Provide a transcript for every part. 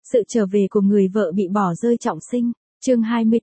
Sự trở về của người vợ bị bỏ rơi trọng sinh. Chương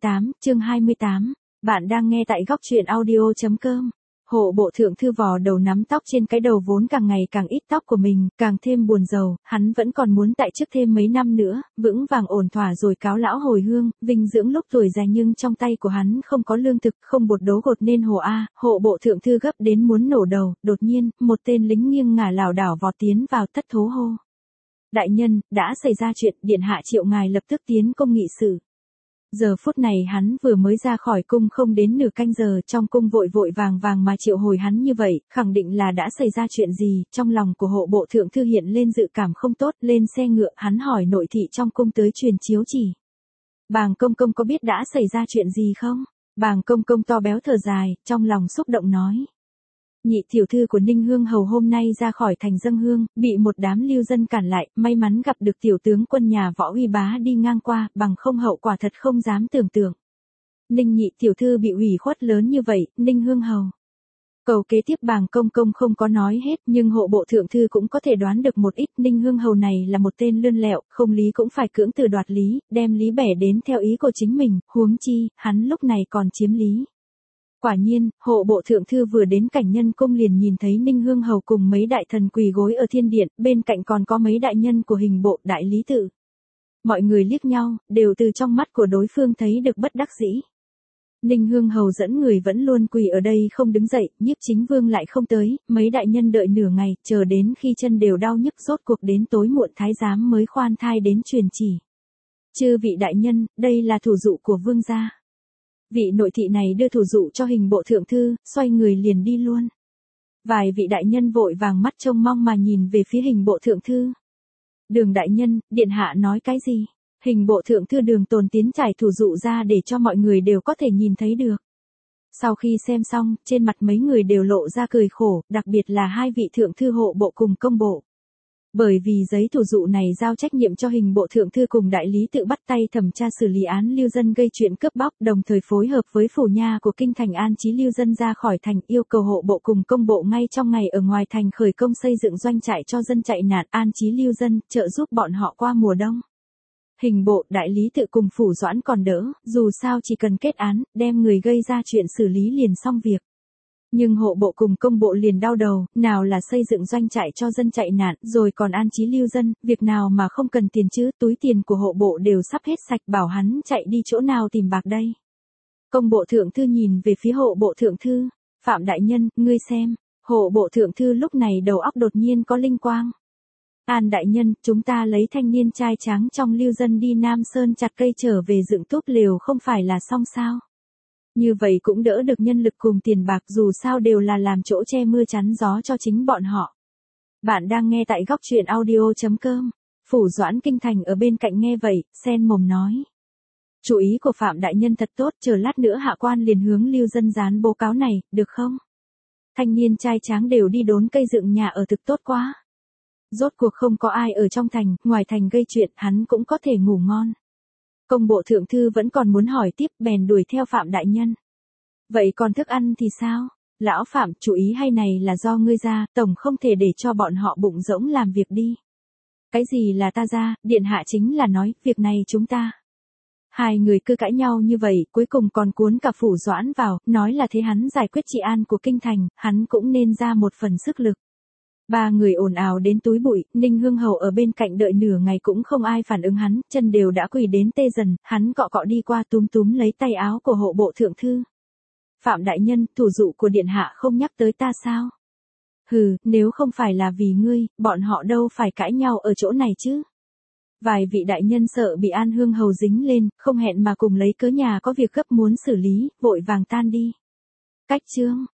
28. Bạn đang nghe tại góc truyện audio.com. Hộ bộ thượng thư vò đầu nắm tóc trên cái đầu vốn càng ngày càng ít tóc của mình, càng thêm buồn rầu, hắn vẫn còn muốn tại chức thêm mấy năm nữa, vững vàng ổn thỏa rồi cáo lão hồi hương, vinh dưỡng lúc tuổi già, nhưng trong tay của hắn không có lương thực, không bột đấu gột nên hồ a. Hộ bộ thượng thư gấp đến muốn nổ đầu, đột nhiên, một tên lính nghiêng ngả lảo đảo vọt tiến vào, thất thố hô: "Đại nhân, đã xảy ra chuyện, điện hạ triệu ngài lập tức tiến cung nghị sự." Giờ phút này hắn vừa mới ra khỏi cung không đến nửa canh giờ, trong cung vội vội vàng vàng mà triệu hồi hắn như vậy, khẳng định là đã xảy ra chuyện gì. Trong lòng của hộ bộ thượng thư hiện lên dự cảm không tốt, lên xe ngựa, hắn hỏi nội thị trong cung tới truyền chiếu chỉ: "Bàng công công có biết đã xảy ra chuyện gì không?" Bàng công công to béo thở dài, trong lòng xúc động nói: "Nhị tiểu thư của Ninh Hương hầu hôm nay ra khỏi thành dâng hương, bị một đám lưu dân cản lại, may mắn gặp được tiểu tướng quân nhà Võ Uy Bá đi ngang qua, bằng không hậu quả thật không dám tưởng tượng." "Ninh nhị tiểu thư bị ủy khuất lớn như vậy, Ninh Hương hầu." Câu kế tiếp Bàng công công không có nói hết, nhưng hộ bộ thượng thư cũng có thể đoán được một ít. Ninh Hương hầu này là một tên lươn lẹo, không lý cũng phải cưỡng từ đoạt lý, đem lý bẻ đến theo ý của chính mình, huống chi, hắn lúc này còn chiếm lý. Quả nhiên, hộ bộ thượng thư vừa đến cảnh nhân cung liền nhìn thấy Ninh Hương hầu cùng mấy đại thần quỳ gối ở thiên điện, bên cạnh còn có mấy đại nhân của hình bộ, đại lý tự. Mọi người liếc nhau, đều từ trong mắt của đối phương thấy được bất đắc dĩ. Ninh Hương hầu dẫn người vẫn luôn quỳ ở đây không đứng dậy, Nhiếp Chính Vương lại không tới, mấy đại nhân đợi nửa ngày, chờ đến khi chân đều đau nhức, rốt cuộc đến tối muộn thái giám mới khoan thai đến truyền chỉ: "Chư vị đại nhân, đây là thủ dụ của vương gia." Vị nội thị này đưa thủ dụ cho hình bộ thượng thư, xoay người liền đi luôn. Vài vị đại nhân vội vàng mắt trông mong mà nhìn về phía hình bộ thượng thư. "Đường đại nhân, điện hạ nói cái gì?" Hình bộ thượng thư Đường Tồn Tiến trải thủ dụ ra để cho mọi người đều có thể nhìn thấy được. Sau khi xem xong, trên mặt mấy người đều lộ ra cười khổ, đặc biệt là hai vị thượng thư hộ bộ cùng công bộ. Bởi vì giấy thủ dụ này giao trách nhiệm cho hình bộ thượng thư cùng đại lý tự bắt tay thẩm tra xử lý án lưu dân gây chuyện cướp bóc, đồng thời phối hợp với phủ nha của kinh thành an trí lưu dân ra khỏi thành, yêu cầu hộ bộ cùng công bộ ngay trong ngày ở ngoài thành khởi công xây dựng doanh trại cho dân chạy nạn, an trí lưu dân, trợ giúp bọn họ qua mùa đông. Hình bộ, đại lý tự cùng phủ Doãn còn đỡ, dù sao chỉ cần kết án, đem người gây ra chuyện xử lý liền xong việc. Nhưng hộ bộ cùng công bộ liền đau đầu, nào là xây dựng doanh trại cho dân chạy nạn, rồi còn an trí lưu dân, việc nào mà không cần tiền chứ, túi tiền của hộ bộ đều sắp hết sạch, bảo hắn chạy đi chỗ nào tìm bạc đây. Công bộ thượng thư nhìn về phía hộ bộ thượng thư: "Phạm đại nhân, ngươi xem." Hộ bộ thượng thư lúc này đầu óc đột nhiên có linh quang. "An đại nhân, chúng ta lấy thanh niên trai tráng trong lưu dân đi Nam Sơn chặt cây trở về dựng túp lều không phải là xong sao? Như vậy cũng đỡ được nhân lực cùng tiền bạc, dù sao đều là làm chỗ che mưa chắn gió cho chính bọn họ." Bạn đang nghe tại góc truyện audio.com. Phủ Doãn kinh thành ở bên cạnh nghe vậy, sen mồm nói: "Chủ ý của Phạm đại nhân thật tốt, chờ lát nữa hạ quan liền hướng lưu dân dán bố cáo này, được không? Thanh niên trai tráng đều đi đốn cây dựng nhà ở thực tốt quá. Rốt cuộc không có ai ở trong thành, ngoài thành gây chuyện, hắn cũng có thể ngủ ngon." Công bộ thượng thư vẫn còn muốn hỏi tiếp, bèn đuổi theo Phạm đại nhân: "Vậy còn thức ăn thì sao? Lão Phạm, chủ ý hay này là do ngươi ra, tổng không thể để cho bọn họ bụng rỗng làm việc đi." "Cái gì là ta ra, điện hạ chính là nói, việc này chúng ta." Hai người cứ cãi nhau như vậy, cuối cùng còn cuốn cả phủ Doãn vào, nói là thế hắn giải quyết trị an của kinh thành, hắn cũng nên ra một phần sức lực. Ba người ồn ào đến túi bụi, Ninh Hương hầu ở bên cạnh đợi nửa ngày cũng không ai phản ứng hắn, chân đều đã quỳ đến tê dần, hắn cọ cọ đi qua túm túm lấy tay áo của hộ bộ thượng thư: "Phạm đại nhân, thủ dụ của điện hạ không nhắc tới ta sao?" "Hừ, nếu không phải là vì ngươi, bọn họ đâu phải cãi nhau ở chỗ này chứ." Vài vị đại nhân sợ bị An Hương hầu dính lên, không hẹn mà cùng lấy cớ nhà có việc gấp muốn xử lý, vội vàng tan đi. Cách chương